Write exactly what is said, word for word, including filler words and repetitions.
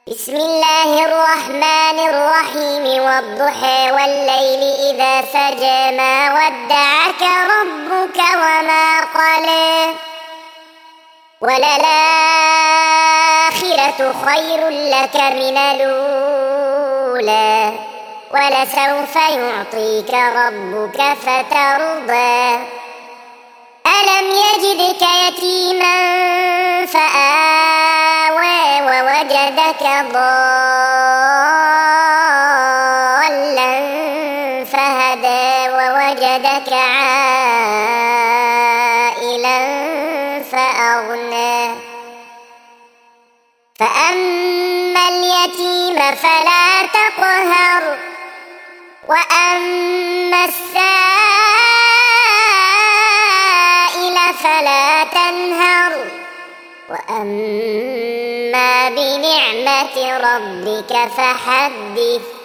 بسم الله الرحمن الرحيم والضحى والليل إذا سجى ما ودعك ربك وما قلى وللآخرة خير لك من الأولى ولسوف يعطيك ربك فترضى ألم يجدك يتيما فآوى ووجدك ضالا فهدى ووجدك عائلا فأغنى فأما اليتيم فلا تقهر وأما السائل فلا تنهر وأما بنعمة ربك فحدث.